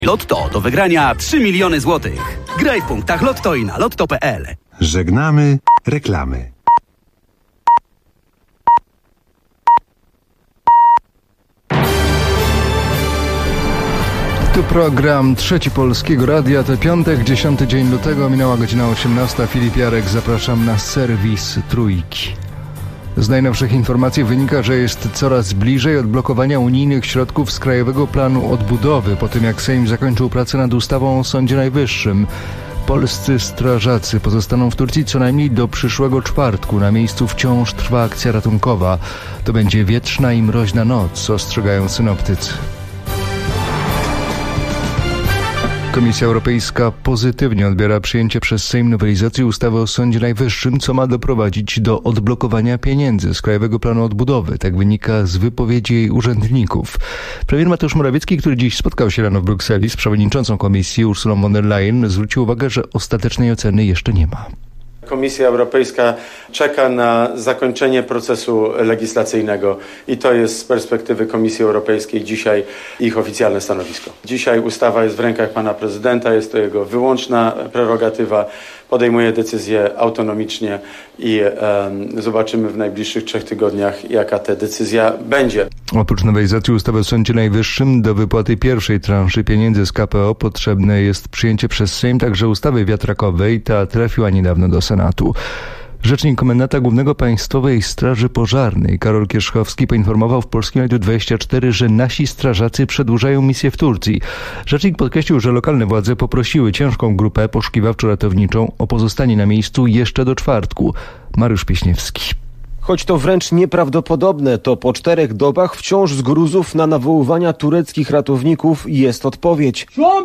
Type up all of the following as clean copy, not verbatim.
Lotto do wygrania 3 miliony złotych. Graj w punktach Lotto i na lotto.pl. Żegnamy reklamy. Tu program Trzeci Polskiego Radia. To piątek, 10 dzień lutego, minęła godzina 18. Filip Jarek, zapraszam na serwis Trójki. Z najnowszych informacji wynika, że jest coraz bliżej odblokowania unijnych środków z Krajowego Planu Odbudowy, po tym jak Sejm zakończył pracę nad ustawą o Sądzie Najwyższym. Polscy strażacy pozostaną w Turcji co najmniej do przyszłego czwartku. Na miejscu wciąż trwa akcja ratunkowa. To będzie wietrzna i mroźna noc, ostrzegają synoptycy. Komisja Europejska pozytywnie odbiera przyjęcie przez Sejm nowelizacji ustawy o Sądzie Najwyższym, co ma doprowadzić do odblokowania pieniędzy z Krajowego Planu Odbudowy. Tak wynika z wypowiedzi jej urzędników. Premier Mateusz Morawiecki, który dziś spotkał się rano w Brukseli z przewodniczącą Komisji Ursulą von der Leyen, zwrócił uwagę, że ostatecznej oceny jeszcze nie ma. Komisja Europejska czeka na zakończenie procesu legislacyjnego i to jest z perspektywy Komisji Europejskiej dzisiaj ich oficjalne stanowisko. Dzisiaj ustawa jest w rękach pana prezydenta, jest to jego wyłączna prerogatywa, podejmuje decyzję autonomicznie i zobaczymy w najbliższych 3 tygodniach, jaka ta decyzja będzie. Oprócz nowelizacji ustawy o Sądzie Najwyższym do wypłaty pierwszej transzy pieniędzy z KPO potrzebne jest przyjęcie przez Sejm także ustawy wiatrakowej. Ta trafiła niedawno do Senatu. Rzecznik Komendanta Głównego Państwowej Straży Pożarnej Karol Kierzchowski poinformował w Polskim Radiu 24, że nasi strażacy przedłużają misję w Turcji. Rzecznik podkreślił, że lokalne władze poprosiły ciężką grupę poszukiwawczo-ratowniczą o pozostanie na miejscu jeszcze do czwartku. Mariusz Pieśniewski. Choć to wręcz nieprawdopodobne, to po 4 dobach wciąż z gruzów na nawoływania tureckich ratowników jest odpowiedź.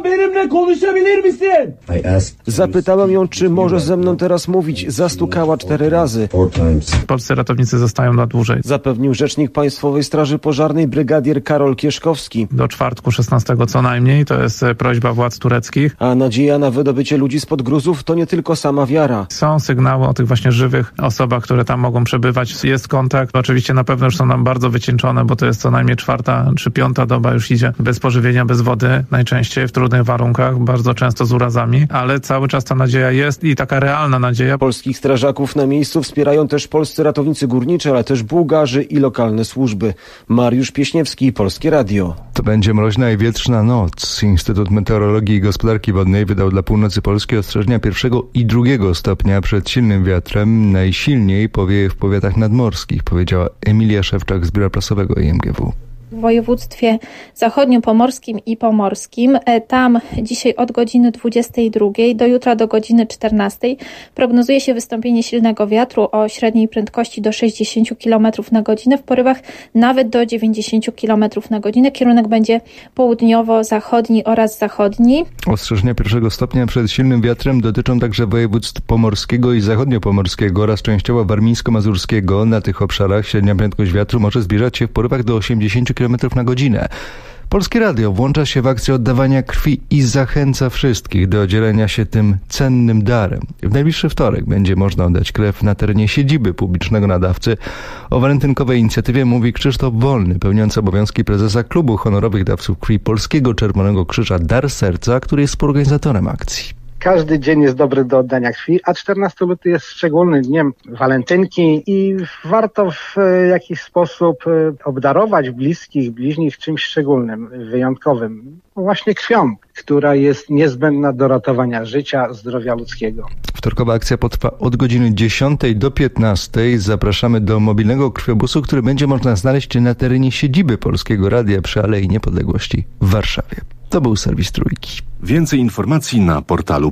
Zapytałem ją, czy może ze mną teraz mówić. Zastukała 4 razy. Polscy ratownicy zostają na dłużej. Zapewnił rzecznik Państwowej Straży Pożarnej brygadier Karol Kierzchowski. Do czwartku 16 co najmniej, to jest prośba władz tureckich. A nadzieja na wydobycie ludzi spod gruzów to nie tylko sama wiara. Są sygnały o tych właśnie żywych osobach, które tam mogą przebywać. Jest kontakt. Oczywiście na pewno już są nam bardzo wycieńczone, bo to jest co najmniej 4. czy 5. doba już idzie bez pożywienia, bez wody, najczęściej w trudnych warunkach, bardzo często z urazami, ale cały czas ta nadzieja jest i taka realna nadzieja. Polskich strażaków na miejscu wspierają też polscy ratownicy górniczy, ale też Bułgarzy i lokalne służby. Mariusz Pieśniewski, Polskie Radio. To będzie mroźna i wietrzna noc. Instytut Meteorologii i Gospodarki Wodnej wydał dla północy Polski ostrzeżenia 1. i 2. stopnia przed silnym wiatrem. Najsilniej powieje w powiatach nadmorskich, powiedziała Emilia Szewczak z Biura Prasowego IMGW. W województwie zachodniopomorskim i pomorskim. Tam dzisiaj od godziny 22 do jutra do godziny 14 prognozuje się wystąpienie silnego wiatru o średniej prędkości do 60 km na godzinę, w porywach nawet do 90 km na godzinę. Kierunek będzie południowo-zachodni oraz zachodni. Ostrzeżenia 1. stopnia przed silnym wiatrem dotyczą także województw pomorskiego i zachodniopomorskiego oraz częściowo warmińsko-mazurskiego. Na tych obszarach średnia prędkość wiatru może zbliżać się w porywach do 80 km na godzinę. Polskie Radio włącza się w akcję oddawania krwi i zachęca wszystkich do dzielenia się tym cennym darem. W najbliższy wtorek będzie można oddać krew na terenie siedziby publicznego nadawcy. O walentynkowej inicjatywie mówi Krzysztof Wolny, pełniący obowiązki prezesa Klubu Honorowych Dawców Krwi Polskiego Czerwonego Krzyża Dar Serca, który jest współorganizatorem akcji. Każdy dzień jest dobry do oddania krwi, a 14 luty jest szczególnym dniem walentynki i warto w jakiś sposób obdarować bliskich, bliźnich czymś szczególnym, wyjątkowym. Właśnie krwią, która jest niezbędna do ratowania życia, zdrowia ludzkiego. Wtorkowa akcja potrwa od godziny 10 do 15. Zapraszamy do mobilnego krwiobusu, który będzie można znaleźć na terenie siedziby Polskiego Radia przy Alei Niepodległości w Warszawie. To był serwis Trójki. Więcej informacji na portalu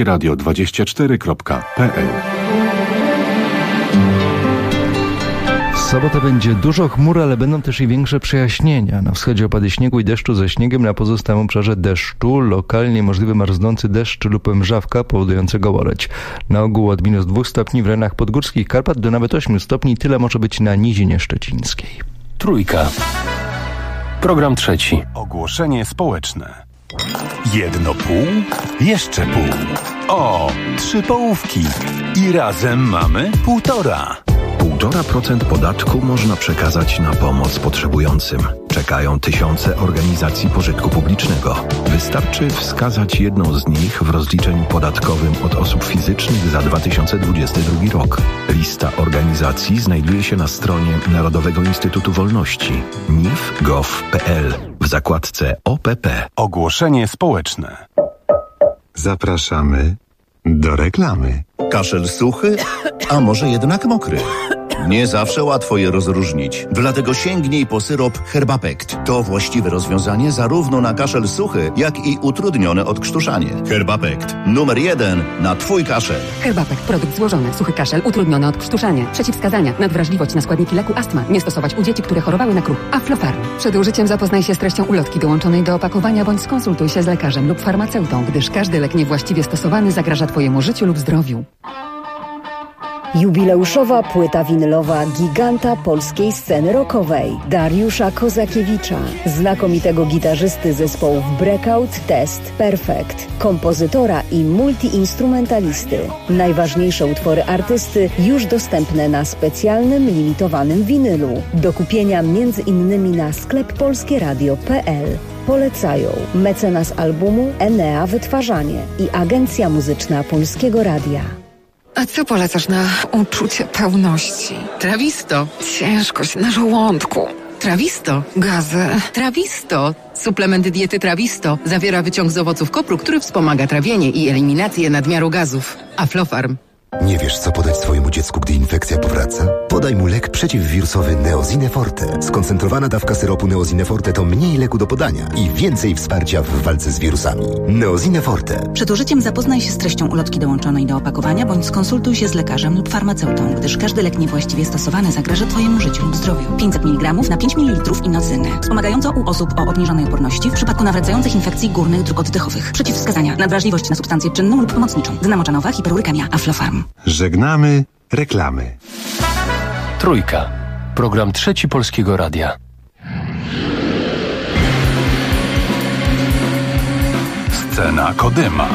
polskieradio24.pl. W sobotę będzie dużo chmur, ale będą też i większe przejaśnienia. Na wschodzie opady śniegu i deszczu ze śniegiem, na pozostałym obszarze deszczu, lokalnie możliwy marznący deszcz lub mrzawka powodujący gołoleć. Na ogół od -2 stopni w rejonach podgórskich Karpat do nawet 8 stopni, tyle może być na Nizinie Szczecińskiej. Trójka. Program trzeci. Ogłoszenie społeczne. 1,5? Jeszcze pół. O, 3 połówki. I razem mamy 1,5. 1,5% podatku można przekazać na pomoc potrzebującym. Czeka czekają tysiące organizacji pożytku publicznego. Wystarczy wskazać jedną z nich w rozliczeniu podatkowym od osób fizycznych za 2022 rok. Lista organizacji znajduje się na stronie Narodowego Instytutu Wolności nif.gov.pl w zakładce OPP. Ogłoszenie społeczne. Zapraszamy do reklamy. Kaszel suchy, a może jednak mokry? Nie zawsze łatwo je rozróżnić. Dlatego sięgnij po syrop Herbapekt. To właściwe rozwiązanie zarówno na kaszel suchy, jak i utrudnione odkrztuszanie. Herbapekt. Numer 1 na Twój kaszel. Herbapekt. Produkt złożony. Suchy kaszel, utrudnione odkrztuszanie. Przeciwwskazania. Nadwrażliwość na składniki leku astma. Nie stosować u dzieci, które chorowały na kruch. Aflofarm. Przed użyciem zapoznaj się z treścią ulotki dołączonej do opakowania bądź skonsultuj się z lekarzem lub farmaceutą, gdyż każdy lek niewłaściwie stosowany zagraża Twojemu życiu lub zdrowiu. Jubileuszowa płyta winylowa giganta polskiej sceny rockowej Dariusza Kozakiewicza, znakomitego gitarzysty zespołów Breakout, Test, Perfect, kompozytora i multiinstrumentalisty. Najważniejsze utwory artysty już dostępne na specjalnym, limitowanym winylu. Do kupienia m.in. na sklep polskieradio.pl. Polecają mecenas albumu Enea Wytwarzanie i Agencja Muzyczna Polskiego Radia. A co polecasz na uczucie pełności? Trawisto. Ciężkość na żołądku. Trawisto. Gazy. Trawisto. Suplement diety Trawisto zawiera wyciąg z owoców kopru, który wspomaga trawienie i eliminację nadmiaru gazów. Aflofarm. Nie wiesz, co podać swojemu dziecku, gdy infekcja powraca? Podaj mu lek przeciwwirusowy Neosine Forte. Skoncentrowana dawka syropu Neosine Forte to mniej leku do podania i więcej wsparcia w walce z wirusami. Neosine Forte. Przed użyciem zapoznaj się z treścią ulotki dołączonej do opakowania bądź skonsultuj się z lekarzem lub farmaceutą, gdyż każdy lek niewłaściwie stosowany zagraża Twojemu życiu lub zdrowiu. 500 mg na 5 ml inocyny. Wspomagająco u osób o obniżonej odporności w przypadku nawracających infekcji górnych dróg oddechowych. Przeciwwskazania. Nadwrażliwość na substancję czynną lub pomocniczą. Gna moczanowa, hiperurykemia. Aflofarm. Żegnamy reklamy. Trójka. Program Trzeci Polskiego Radia. Scena Kodyma.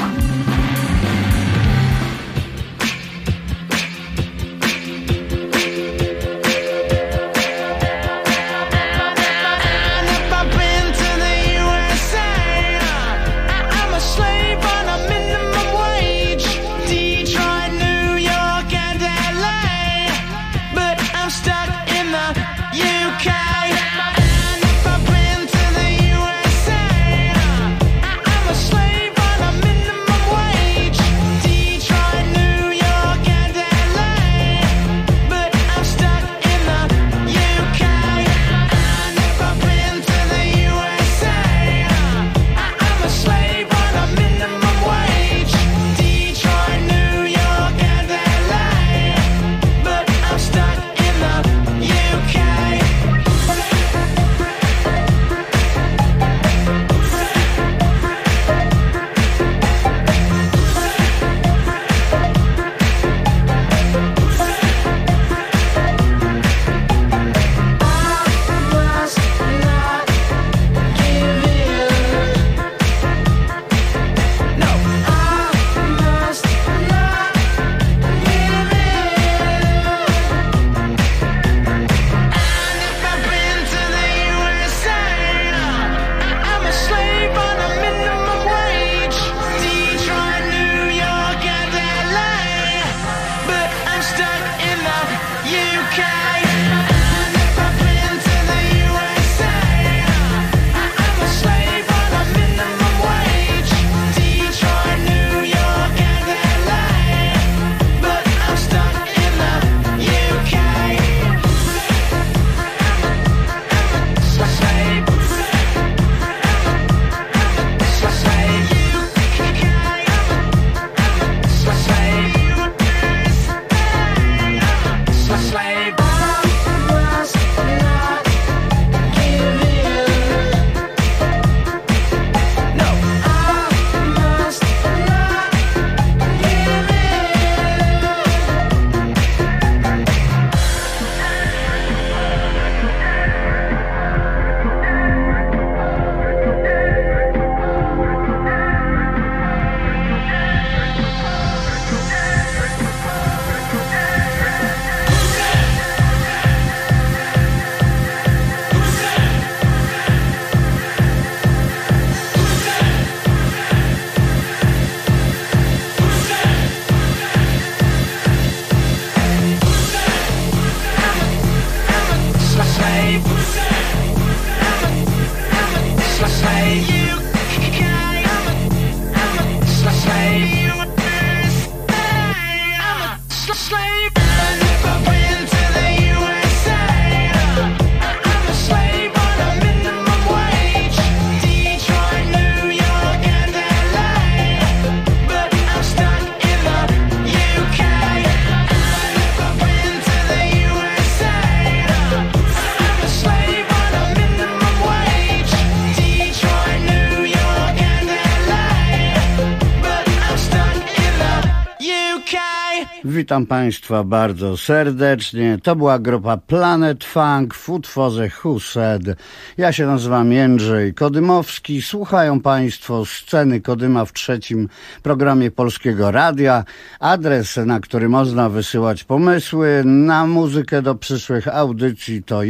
Witam Państwa bardzo serdecznie. To była grupa Planet Funk w utworze Who Said. Ja się nazywam Jędrzej Kodymowski. Słuchają Państwo Sceny Kodyma w trzecim programie Polskiego Radia. Adres, na który można wysyłać pomysły na muzykę do przyszłych audycji to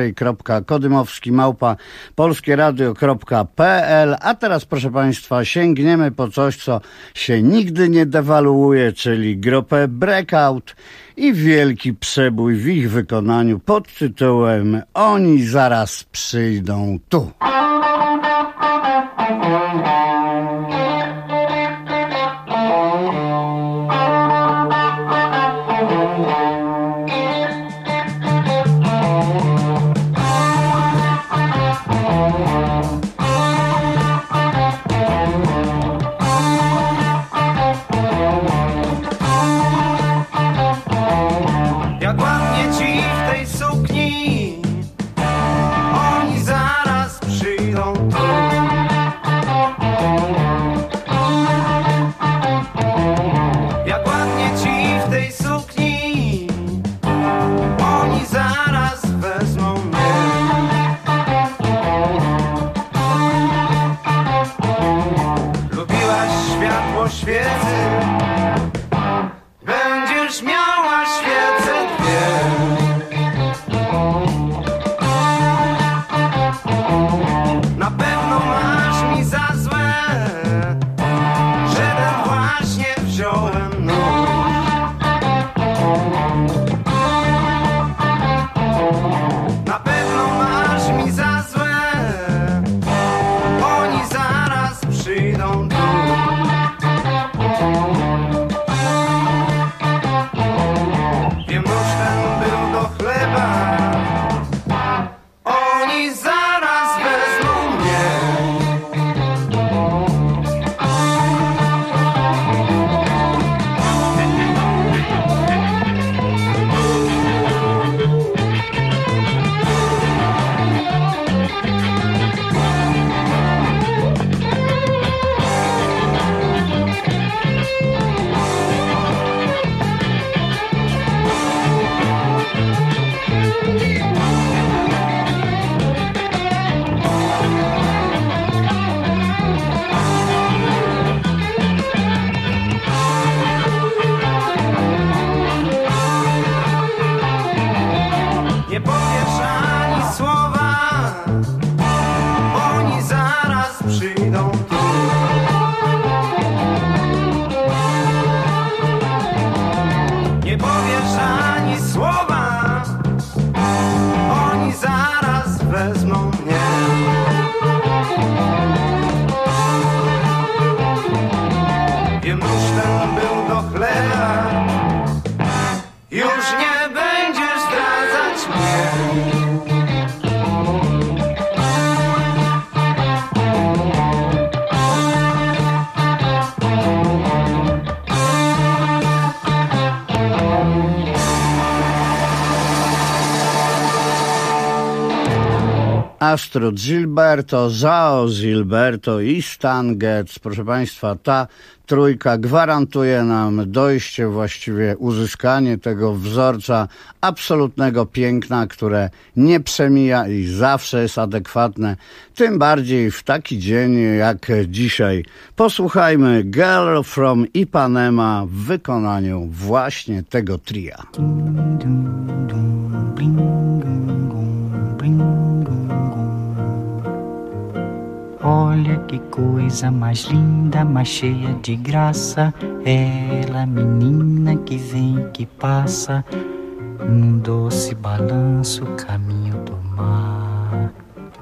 jędrzej.kodymowski@polskieradio.pl. A teraz, proszę Państwa, sięgniemy po coś, co się nigdy nie dewaluuje, czyli grupę Breakout i wielki przebój w ich wykonaniu pod tytułem Oni zaraz przyjdą tu. Astrud Gilberto, João Gilberto i Stan Getz. Proszę Państwa, ta trójka gwarantuje nam dojście, właściwie uzyskanie tego wzorca absolutnego piękna, które nie przemija i zawsze jest adekwatne, tym bardziej w taki dzień jak dzisiaj. Posłuchajmy Girl from Ipanema w wykonaniu właśnie tego tria. Olha que coisa mais linda, mais cheia de graça. Ela, menina que vem, que passa, num doce balanço, caminho do mar.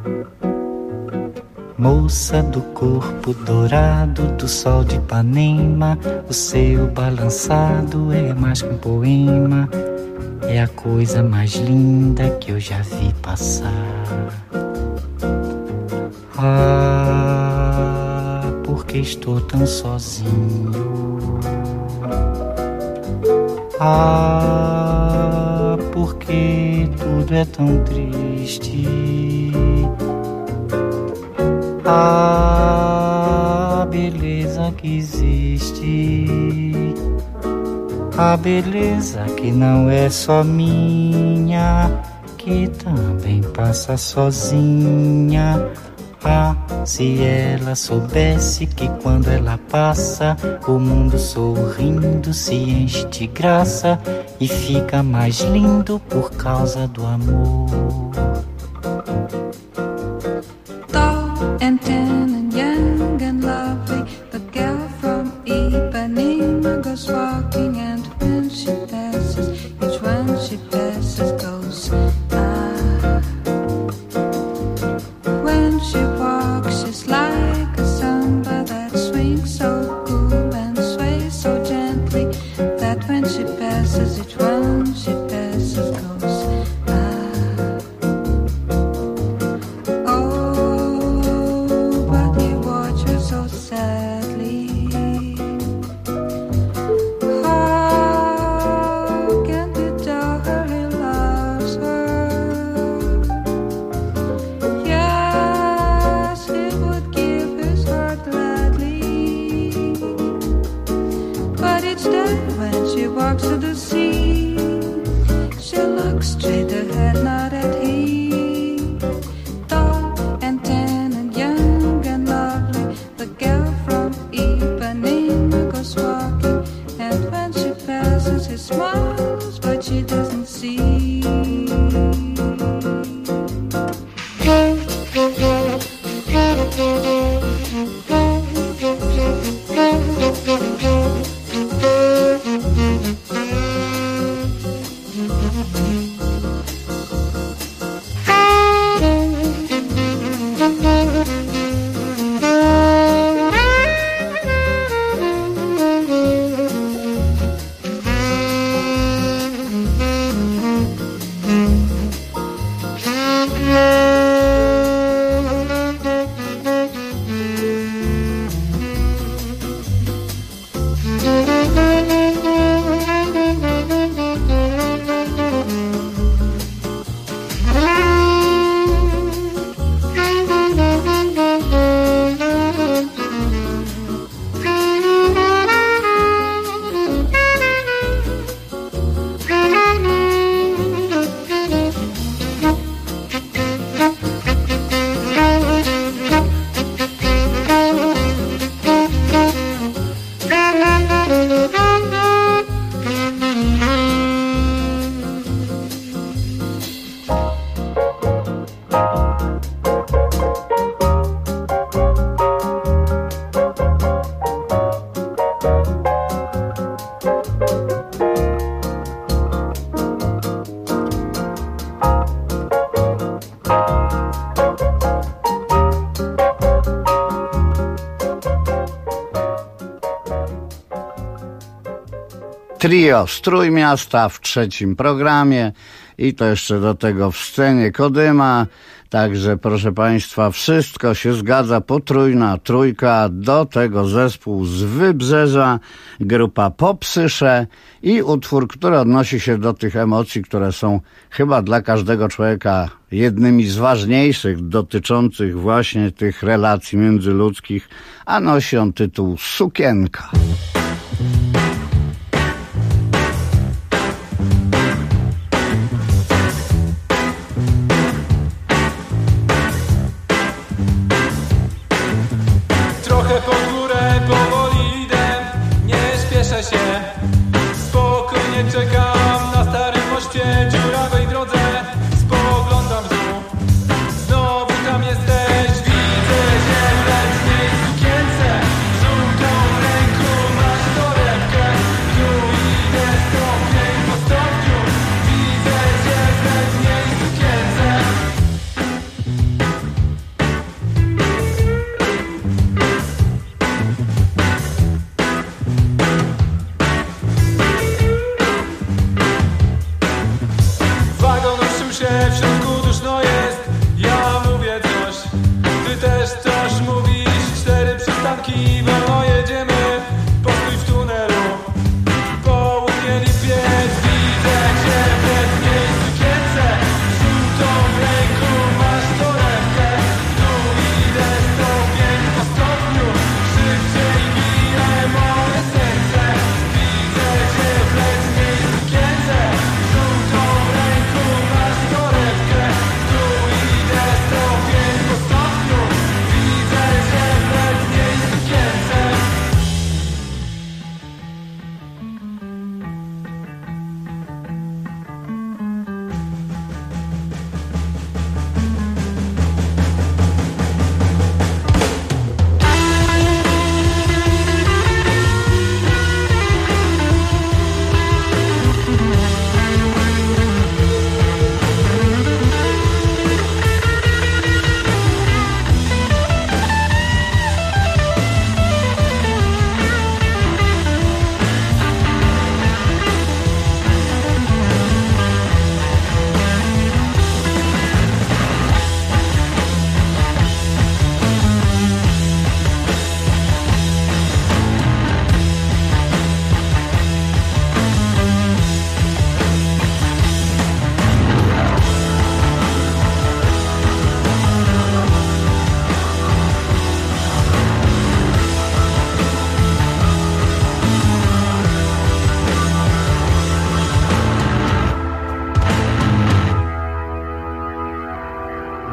Moça do corpo dourado do sol de Ipanema, o seu balançado é mais que um poema. É a coisa mais linda que eu já vi passar. Ah, porque estou tão sozinho. Ah, porque tudo é tão triste. Ah, beleza que existe. a beleza que não é só minha, que também passa sozinha. Ah, se ela soubesse que quando ela passa, o mundo sorrindo se enche de graça e fica mais lindo por causa do amor. Tall and tan and young and lovely, the girl from Ipanema goes walking, and when she passes, each one she passes goes ah. When she walks, she's like a samba that swings so cool and sways so gently, that when she passes, each one she passes goes ah. Oh, but he watches her so sadly. How can he tell her he loves her? Yes, he would give his heart gladly. But each day when she walks to the sea, she looks straight ahead, not at him. Tall and tan and young and lovely, the girl from Ipanema goes walking, and when she passes, he smiles, but she doesn't see. Trio z Trójmiasta w trzecim programie i to jeszcze do tego w scenie Kodyma. Także proszę Państwa, wszystko się zgadza, potrójna trójka, do tego zespół z Wybrzeża, grupa Popsysze i utwór, który odnosi się do tych emocji, które są chyba dla każdego człowieka jednymi z ważniejszych, dotyczących właśnie tych relacji międzyludzkich, a nosi on tytuł Sukienka. Widzę cię w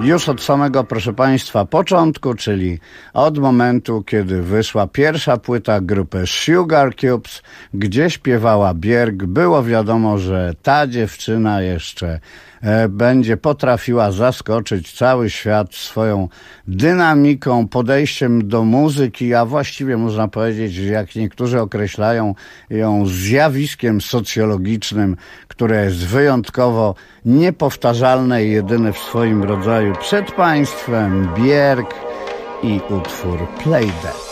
już od samego, proszę Państwa, początku, czyli od momentu, kiedy wyszła pierwsza płyta grupy Sugar Cubes, gdzie śpiewała Björk, było wiadomo, że ta dziewczyna jeszcze będzie potrafiła zaskoczyć cały świat swoją dynamiką, podejściem do muzyki, a właściwie można powiedzieć, że jak niektórzy określają ją zjawiskiem socjologicznym, które jest wyjątkowo niepowtarzalne i jedyne w swoim rodzaju. Przed Państwem Björk i utwór Play That.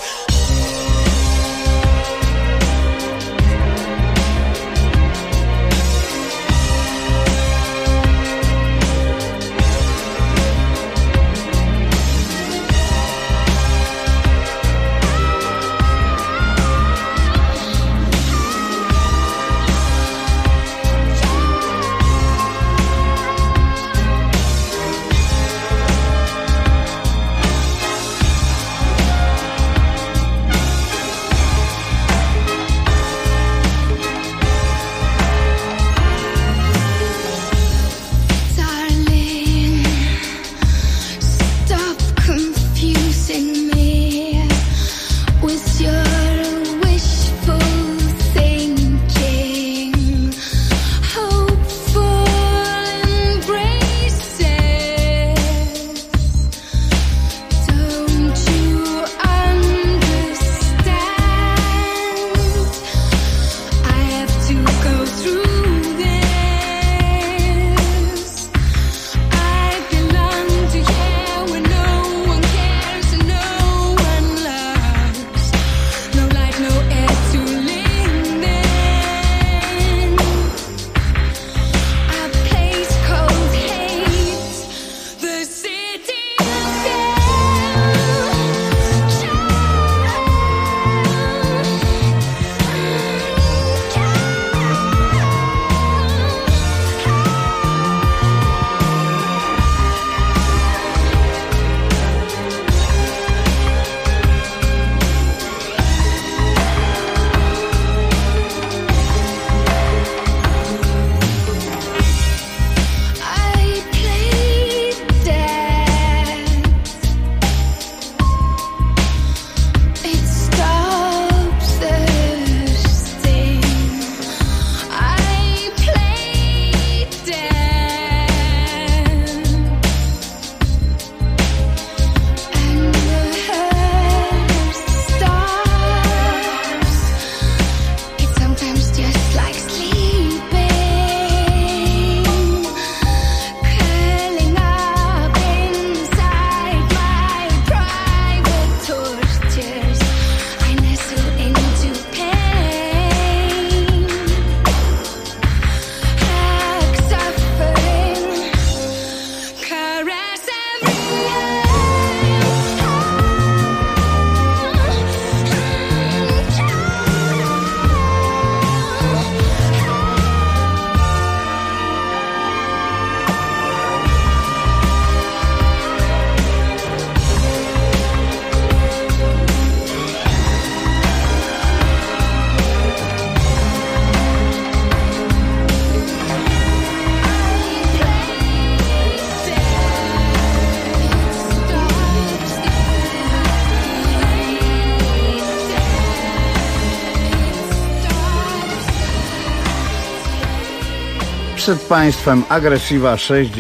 Przed Państwem Agresywa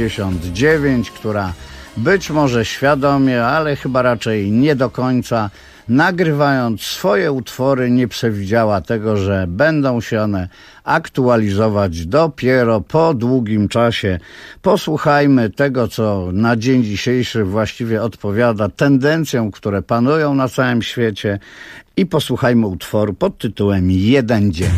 69, która być może świadomie, ale chyba raczej nie do końca, nagrywając swoje utwory, nie przewidziała tego, że będą się one aktualizować dopiero po długim czasie. Posłuchajmy tego, co na dzień dzisiejszy właściwie odpowiada tendencjom, które panują na całym świecie, i posłuchajmy utworu pod tytułem Jeden dzień.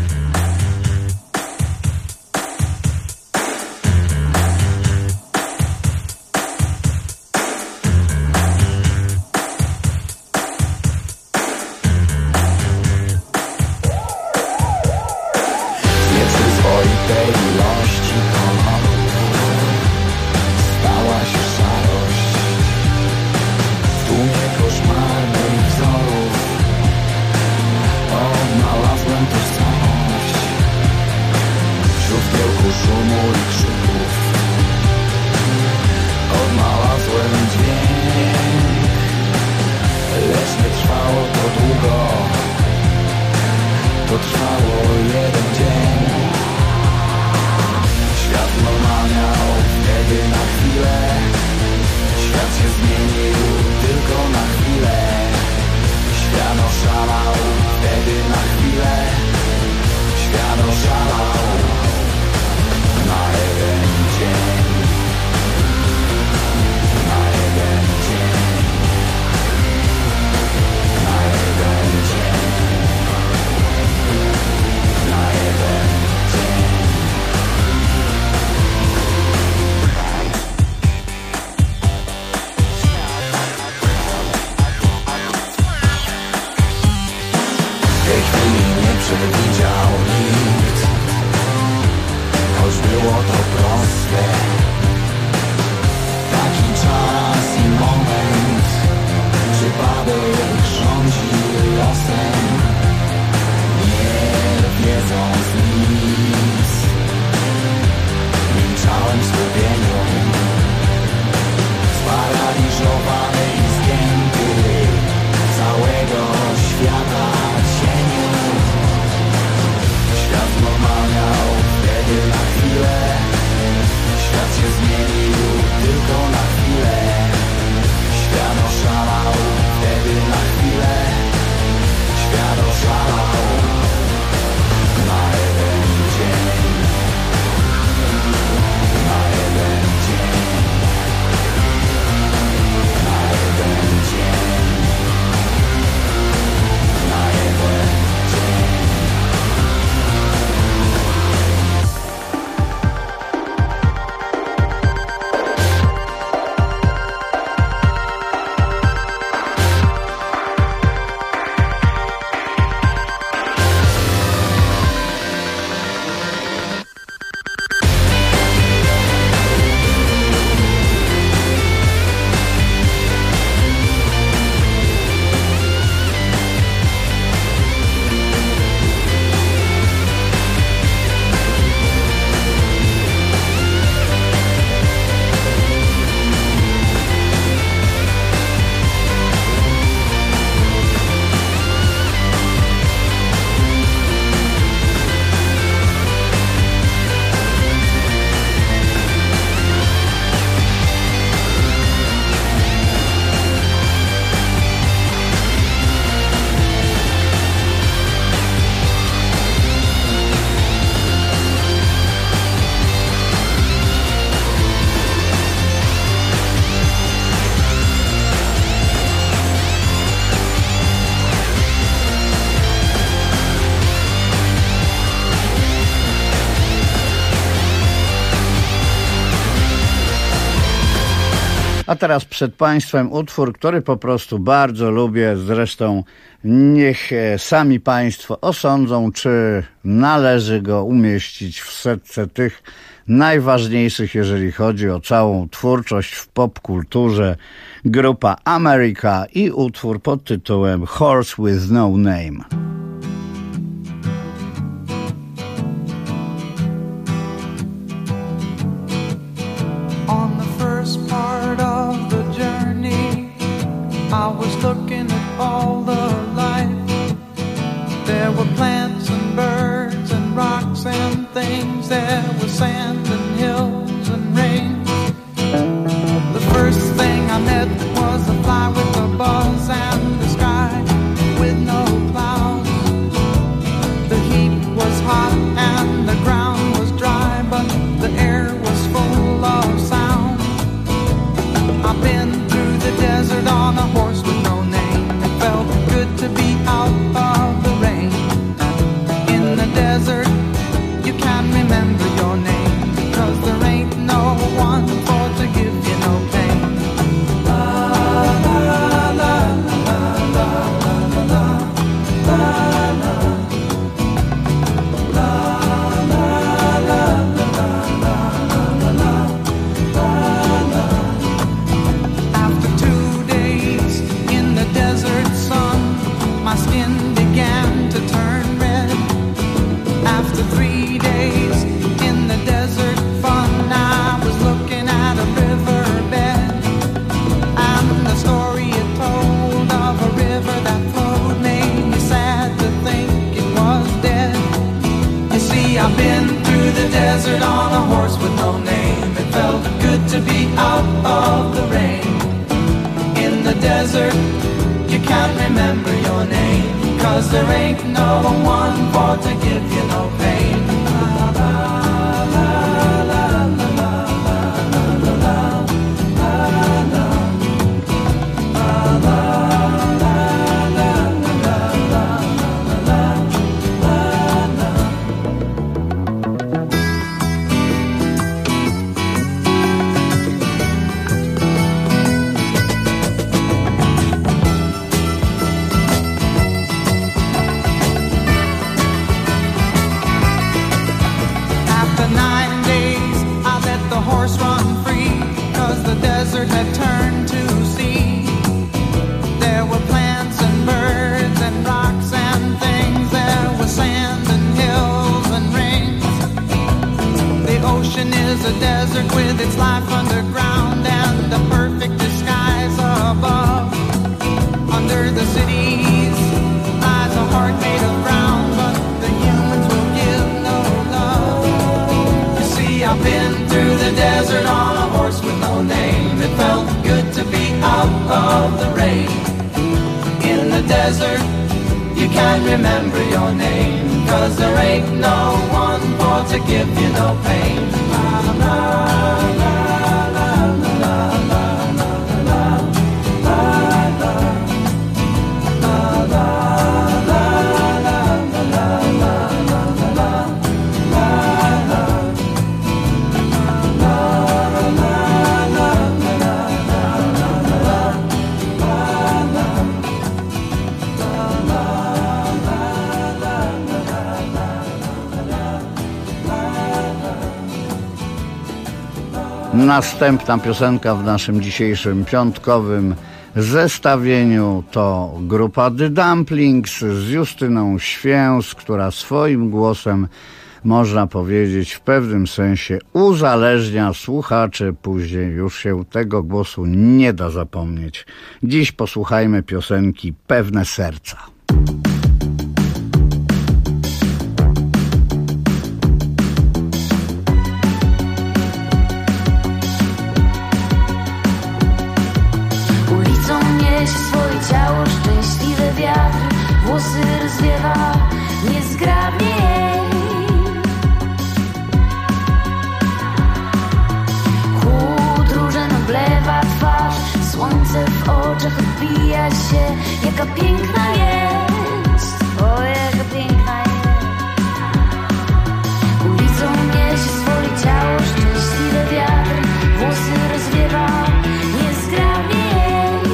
Szumu i krzyków odnalazłem Słyszałem dźwięk, lecz nie trwało to długo. To trwało jeden dzień. Świat normalniał wtedy na chwilę. Świat się zmienił tylko na chwilę. Świat oszalał wtedy na chwilę. Świat oszalał na jeden dzień. Na jeden dzień. Na jeden dzień. Na jeden dzień. Tej chwili nie przewidział nikt, choć było to proste. Taki czas i moment, przypadek rządzi losem, nie wiedząc nic. Milczałem w skupieniu, sparaliżowany i zgięty całego świata cieniu. Świat normalniał wtedy na chwilę. Świat się zmienił tylko na chwilę. Świat oszalał wtedy na chwilę. Świat oszalał na jeden dzień. Na jeden dzień. Na jeden dzień. Na jeden dzień. A teraz przed Państwem utwór, który po prostu bardzo lubię. Zresztą niech sami Państwo osądzą, czy należy go umieścić w setce tych najważniejszych, jeżeli chodzi o całą twórczość w popkulturze. Grupa America i utwór pod tytułem Horse with No Name. On the first part of the journey, I was looking at all the life. There were plants and birds and rocks and things. There was sand and hills and rain. The first thing I met was a fly with a buzz and the sky with no clouds. The heat was hot and the ground was dry, but the air was full of sound. I've been through the desert on a horse with no name. It felt good to be out of the rain. In the desert, you can't remember your name. 'cause there ain't no one for to give you no pain. Had turned to sea. There were plants and birds and rocks and things. There was sand and hills and rings. The ocean is a desert with its life underground and a perfect disguise above. Under the cities lies a heart made of brown, but the humans will give no love. You see, I've been through the desert on a horse with no name. It felt good to be out of the rain. In the desert, you can't remember your name, 'cause there ain't no one for to give you no pain. La, la, la, la, la, la, la, la, la, la, la, la, Następna piosenka w naszym dzisiejszym piątkowym zestawieniu to grupa The Dumplings z Justyną Święs, która swoim głosem, można powiedzieć, w pewnym sensie uzależnia słuchaczy. Później już się tego głosu nie da zapomnieć. Dziś posłuchajmy piosenki Pewne serca. Swoje ciało, szczęśliwy wiatr, włosy rozwiewa niezgrabnie jej. Chłód różen oblewa twarz, słońce w oczach odbija się. Jaka piękna jest, o jaka piękna jest. Ulicą niesie swoje ciało, szczęśliwy wiatr, włosy rozwiewa niezgrabnie jej.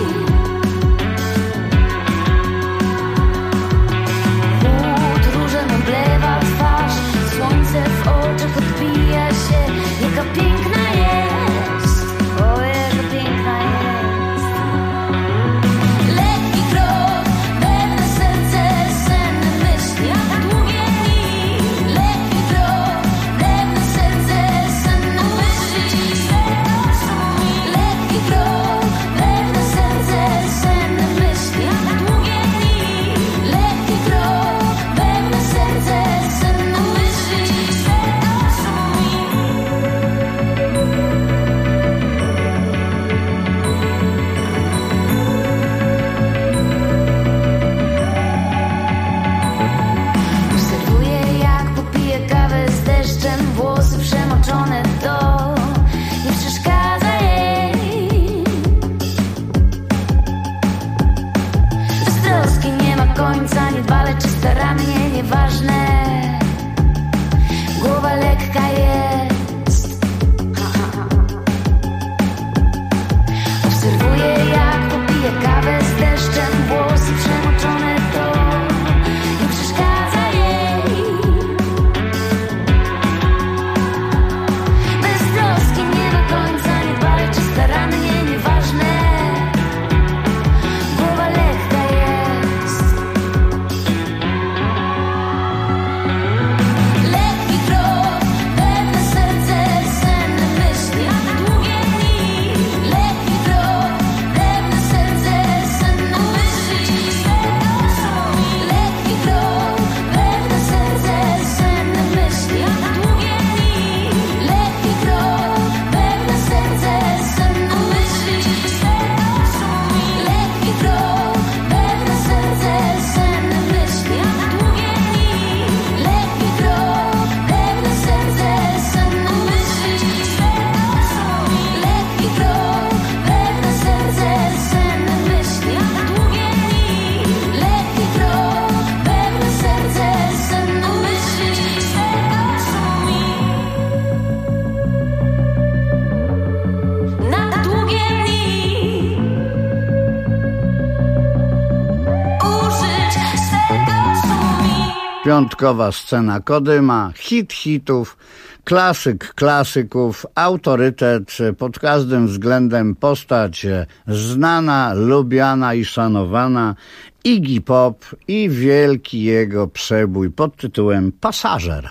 Słońce w oczach odbija się. Jaka piękna jest, o jaka piękna jest. Lekki krok, pewne serce, senne myśli, długie dni. Lekki krok, pewne serce, senne myśli. Lekki krok, pewne serce, senne myśli, długie dni. Lekki krok, pewne serce, senne myśli. Obserwuję, jak popije kawę z deszczem, włosy przemoczone, to nie przeszkadza jej. Bez troski nie ma końca, niedbale czy starannie, nieważne. Głowa lekka jest. Obserwuję, jak popije kawę z deszczem, włosy przemoczone, to nie przeszkadza jej. Bez troski nie do końca, niedbale czy starannie, nieważne. Głowa lekka jest. Piątkowa scena Kodyma, hit hitów, klasyk klasyków, autorytet, pod każdym względem postać znana, lubiana i szanowana, Iggy Pop i wielki jego przebój pod tytułem Pasażer.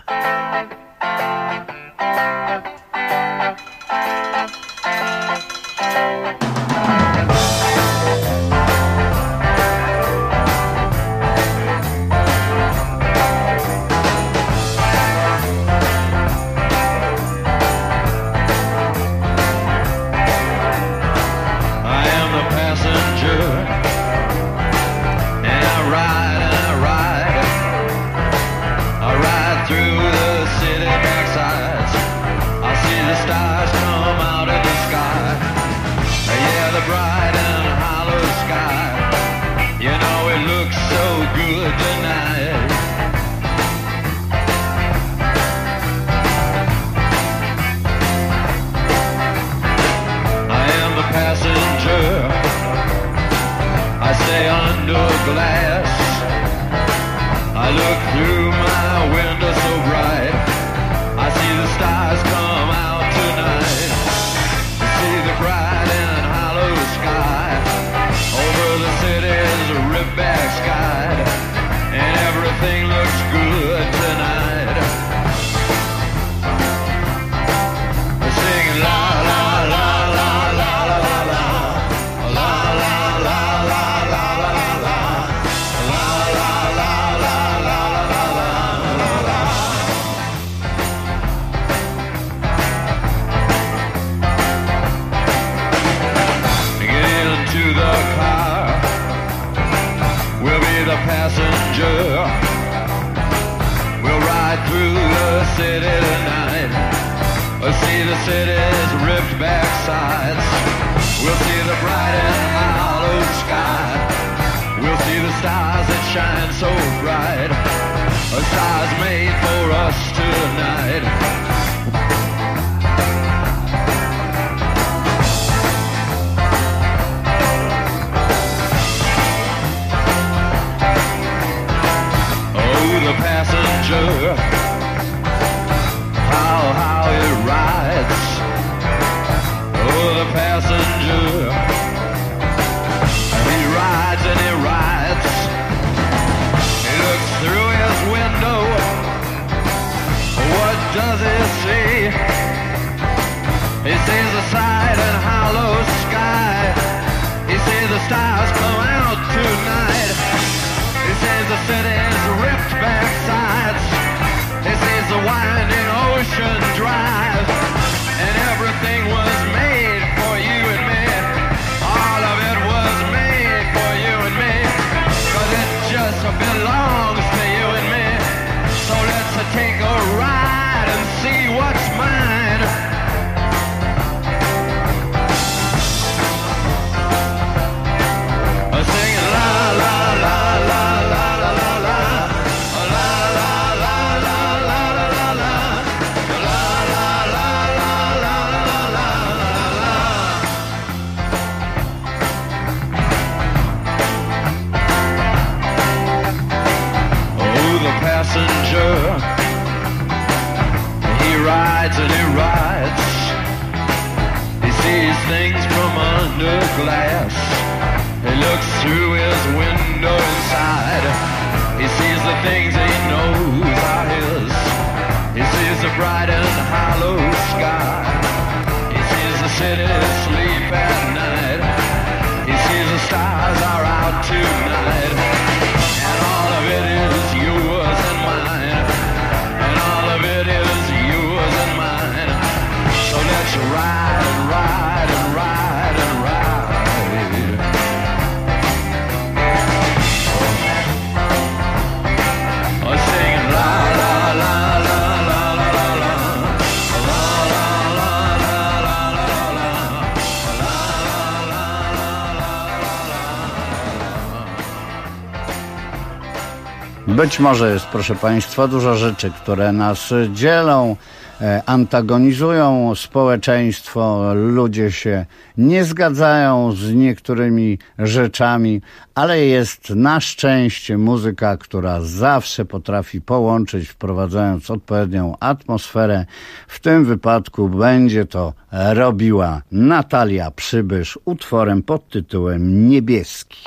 Być może jest, proszę Państwa, dużo rzeczy, które nas dzielą, antagonizują społeczeństwo, ludzie się nie zgadzają z niektórymi rzeczami, ale jest na szczęście muzyka, która zawsze potrafi połączyć, wprowadzając odpowiednią atmosferę. W tym wypadku będzie to robiła Natalia Przybysz utworem pod tytułem Niebieski.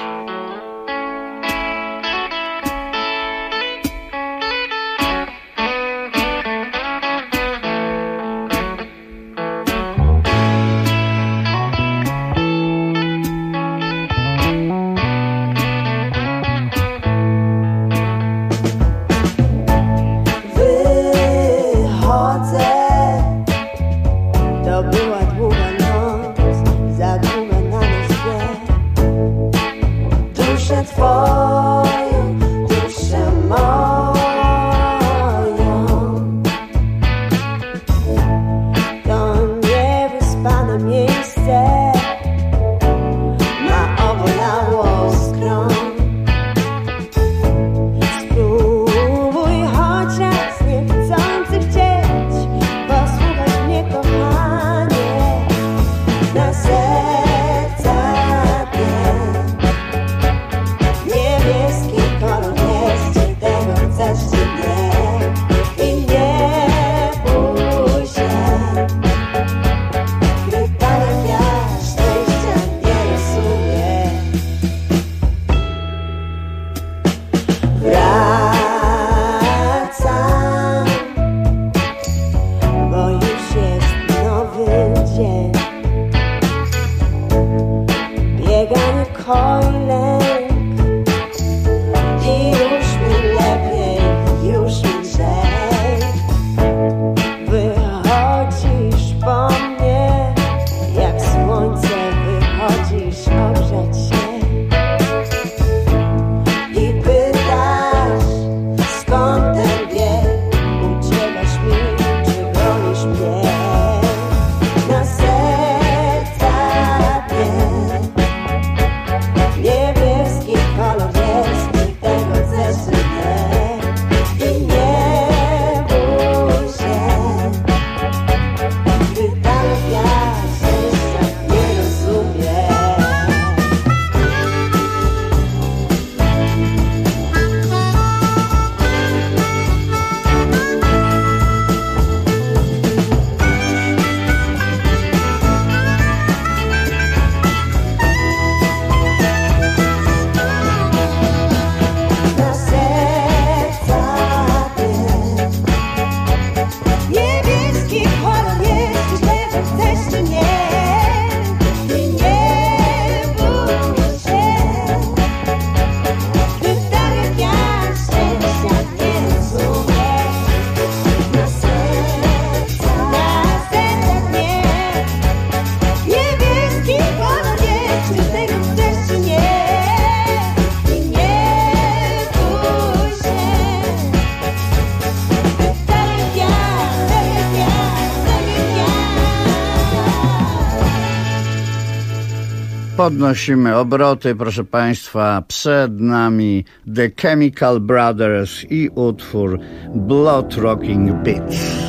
Podnosimy obroty, proszę Państwa, przed nami The Chemical Brothers i utwór Blood Rocking Beats.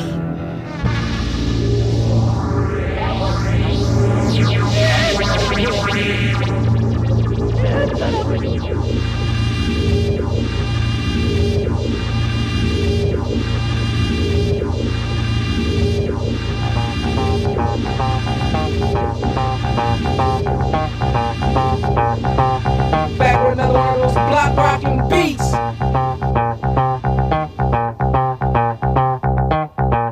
Back with another one of those block rocking beats.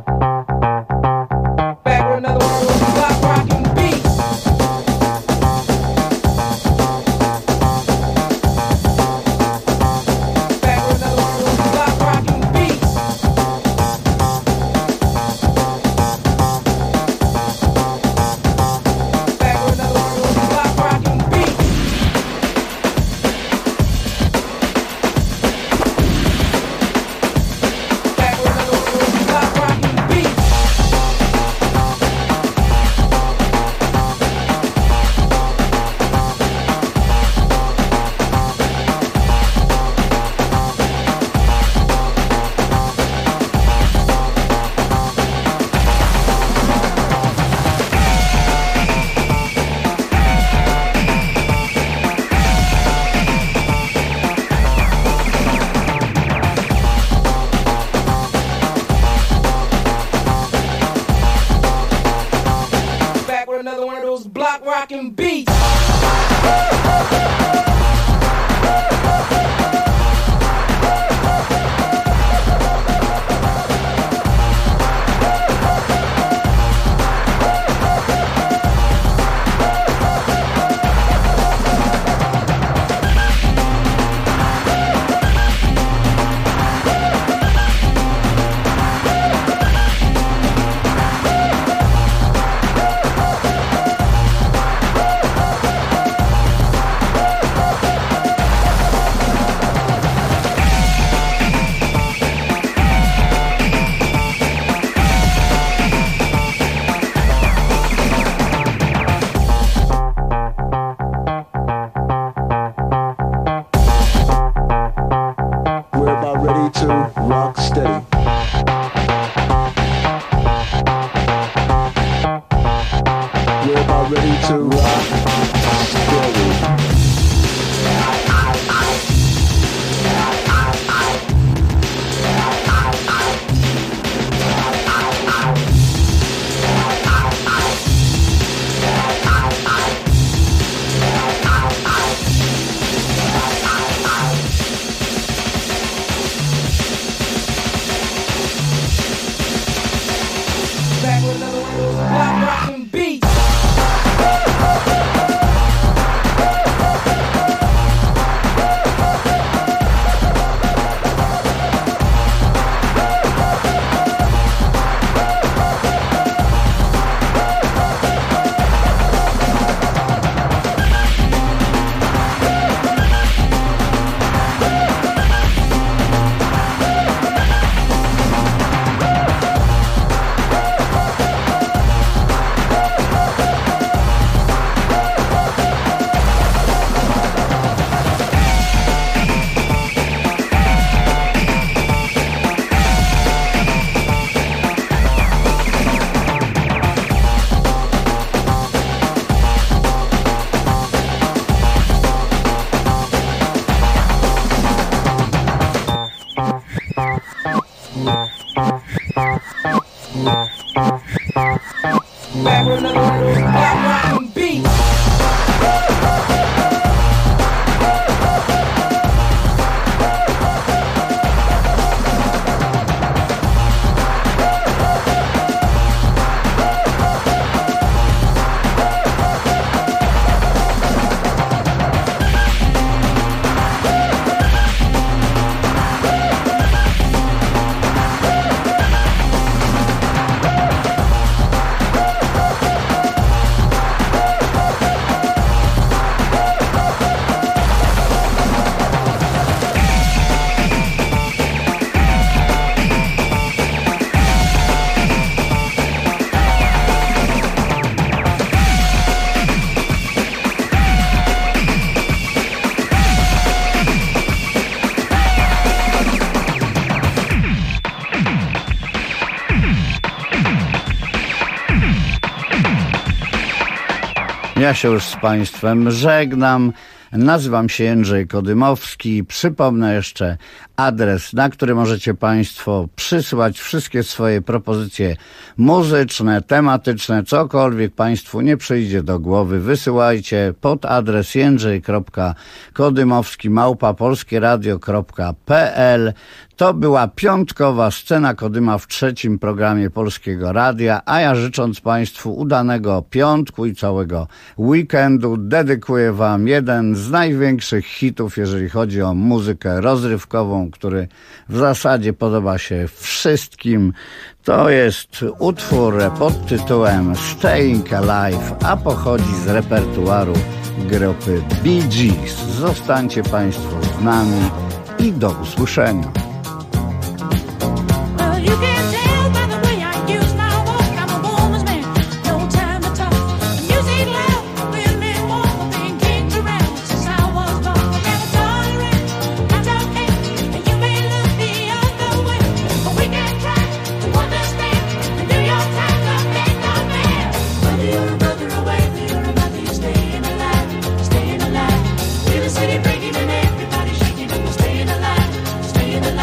rock steady. We're about ready to rock steady. Back with another one of those block rockin' beats. Back with another one of those block rockin' beats. Ja się już z Państwem żegnam. Nazywam się Jędrzej Kodymowski. Przypomnę jeszcze adres, na który możecie Państwo przysłać wszystkie swoje propozycje muzyczne, tematyczne, cokolwiek Państwu nie przyjdzie do głowy. Wysyłajcie pod adres jędrzej.kodymowski@polskieradio.pl. To była piątkowa Scena Kodyma w trzecim programie Polskiego Radia, a ja życząc Państwu udanego piątku i całego weekendu dedykuję Wam jeden z największych hitów, jeżeli chodzi o muzykę rozrywkową, który w zasadzie podoba się wszystkim. To jest utwór pod tytułem Staying Alive, a pochodzi z repertuaru grupy Bee Gees. Zostańcie Państwo z nami i do usłyszenia. You can tell by the way I use my walk, I'm a woman's man, no time to talk. Music loud, feel me warm, been kicked around since I was born. Never tolerate, not okay, and you may look the other way, but we can try to understand and do your time to make no man. Whether you're a brother or whether you're a mother, you're staying alive, staying alive. Feel the city breaking and everybody shaking, and we're staying alive, staying alive.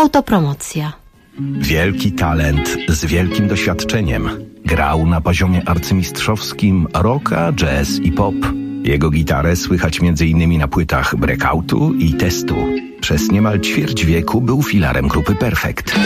Autopromocja. Wielki talent z wielkim doświadczeniem. Grał na poziomie arcymistrzowskim rocka, jazz i pop. Jego gitarę słychać m.in. na płytach Breakoutu i Testu. Przez niemal ćwierć wieku był filarem grupy Perfect.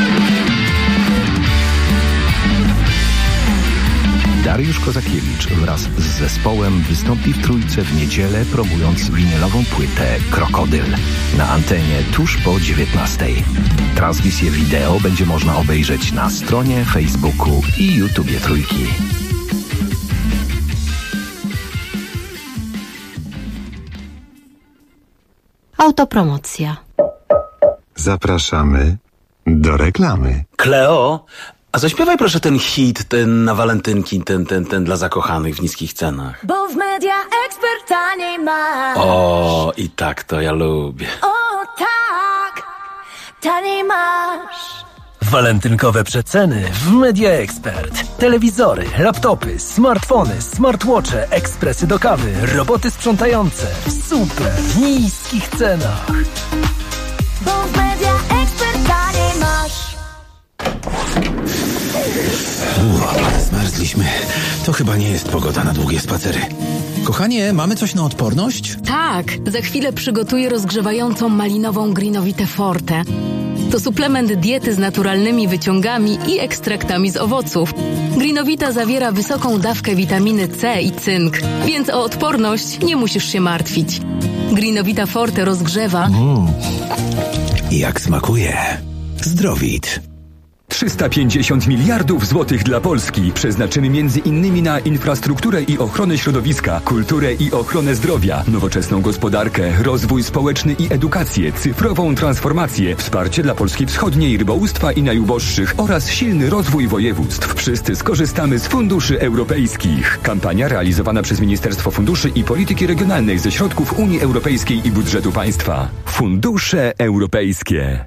Dariusz Kozakiewicz wraz z zespołem wystąpi w Trójce w niedzielę, promując winylową płytę Krokodyl na antenie tuż po 19:00. Transmisję wideo będzie można obejrzeć na stronie, Facebooku i YouTubie Trójki. Autopromocja. Zapraszamy do reklamy. Kleo, a zaśpiewaj proszę ten hit, ten na walentynki, ten dla zakochanych w niskich cenach. Bo w Media Expert taniej masz. O, i tak to ja lubię. O tak, taniej masz. Walentynkowe przeceny w Media Expert. Telewizory, laptopy, smartfony, smartwatche, ekspresy do kawy, roboty sprzątające. W super niskich cenach. Bo w Media Expert taniej masz. Zmarzliśmy. To chyba nie jest pogoda na długie spacery. Kochanie, mamy coś na odporność? Tak, za chwilę przygotuję rozgrzewającą malinową Greenowitę Forte. To suplement diety z naturalnymi wyciągami i ekstraktami z owoców. Greenowita zawiera wysoką dawkę witaminy C i cynk, więc o odporność nie musisz się martwić. Greenowita Forte rozgrzewa... Jak smakuje. Zdrowit. 350 miliardów złotych dla Polski przeznaczymy między innymi na infrastrukturę i ochronę środowiska, kulturę i ochronę zdrowia, nowoczesną gospodarkę, rozwój społeczny i edukację, cyfrową transformację, wsparcie dla Polski Wschodniej, rybołówstwa i najuboższych oraz silny rozwój województw. Wszyscy skorzystamy z funduszy europejskich. Kampania realizowana przez Ministerstwo Funduszy i Polityki Regionalnej ze środków Unii Europejskiej i budżetu państwa. Fundusze europejskie.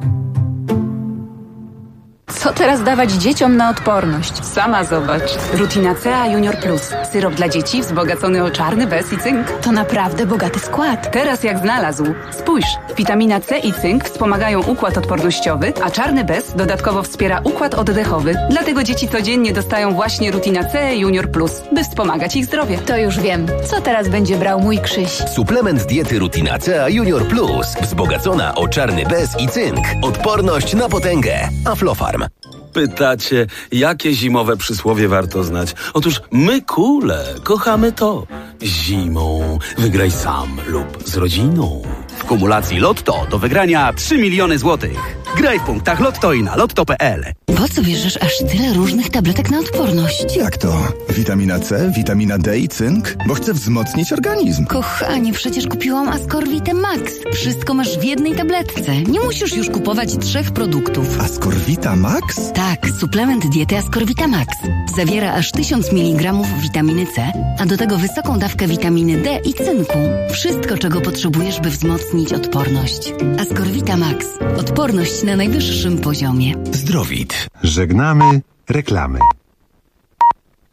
Co teraz dawać dzieciom na odporność? Sama zobacz. Rutina C Junior Plus. Syrop dla dzieci wzbogacony o czarny bez i cynk. To naprawdę bogaty skład. Teraz jak znalazł. Spójrz, witamina C i cynk wspomagają układ odpornościowy, a czarny bez dodatkowo wspiera układ oddechowy. Dlatego dzieci codziennie dostają właśnie Rutina C Junior Plus, by wspomagać ich zdrowie. To już wiem. Co teraz będzie brał mój Krzyś? Suplement diety Rutina C Junior Plus. Wzbogacona o czarny bez i cynk. Odporność na potęgę. Aflofarm. Pytacie, jakie zimowe przysłowie warto znać? Otóż my kule kochamy to. Zimą wygraj sam lub z rodziną. W kumulacji Lotto do wygrania 3 miliony złotych. Graj w punktach Lotto i na lotto.pl. Po co bierzesz aż tyle różnych tabletek na odporność? Jak to? Witamina C, witamina D i cynk? Bo chcę wzmocnić organizm. Kochanie, przecież kupiłam Ascorvitę Max. Wszystko masz w jednej tabletce. Nie musisz już kupować 3 produktów. Ascorvita Max? Tak, suplement diety Ascorvita Max. Zawiera aż 1000 mg witaminy C, a do tego wysoką dawkę witaminy D i cynku. Wszystko, czego potrzebujesz, by wzmocnić odporność. Ascorvita Max. Odporność na najwyższym poziomie. Zdrowit. Żegnamy reklamy.